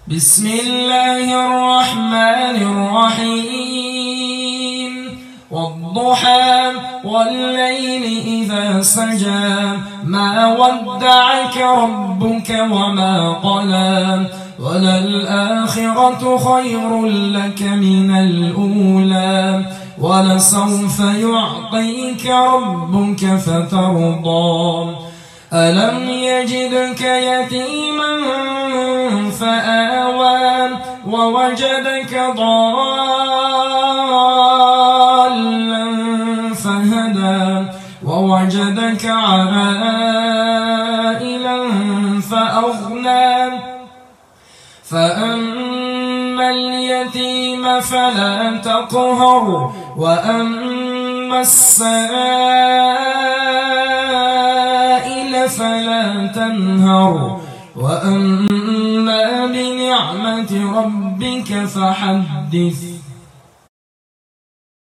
بسم الله الرحمن الرحيم والضحى والليل إذا سجى ما ودعك ربك وما قلى وللآخرة خير لك من الأولى ولسوف يعطيك ربك فترضى ألم يجدك يتيما فآوى ووجدك ضالا فهدى ووجدك عائلا فأغنى فأما اليتيم فلا تقهر وأما السائل فلا تنهر وأما بنعمة ربك فحدث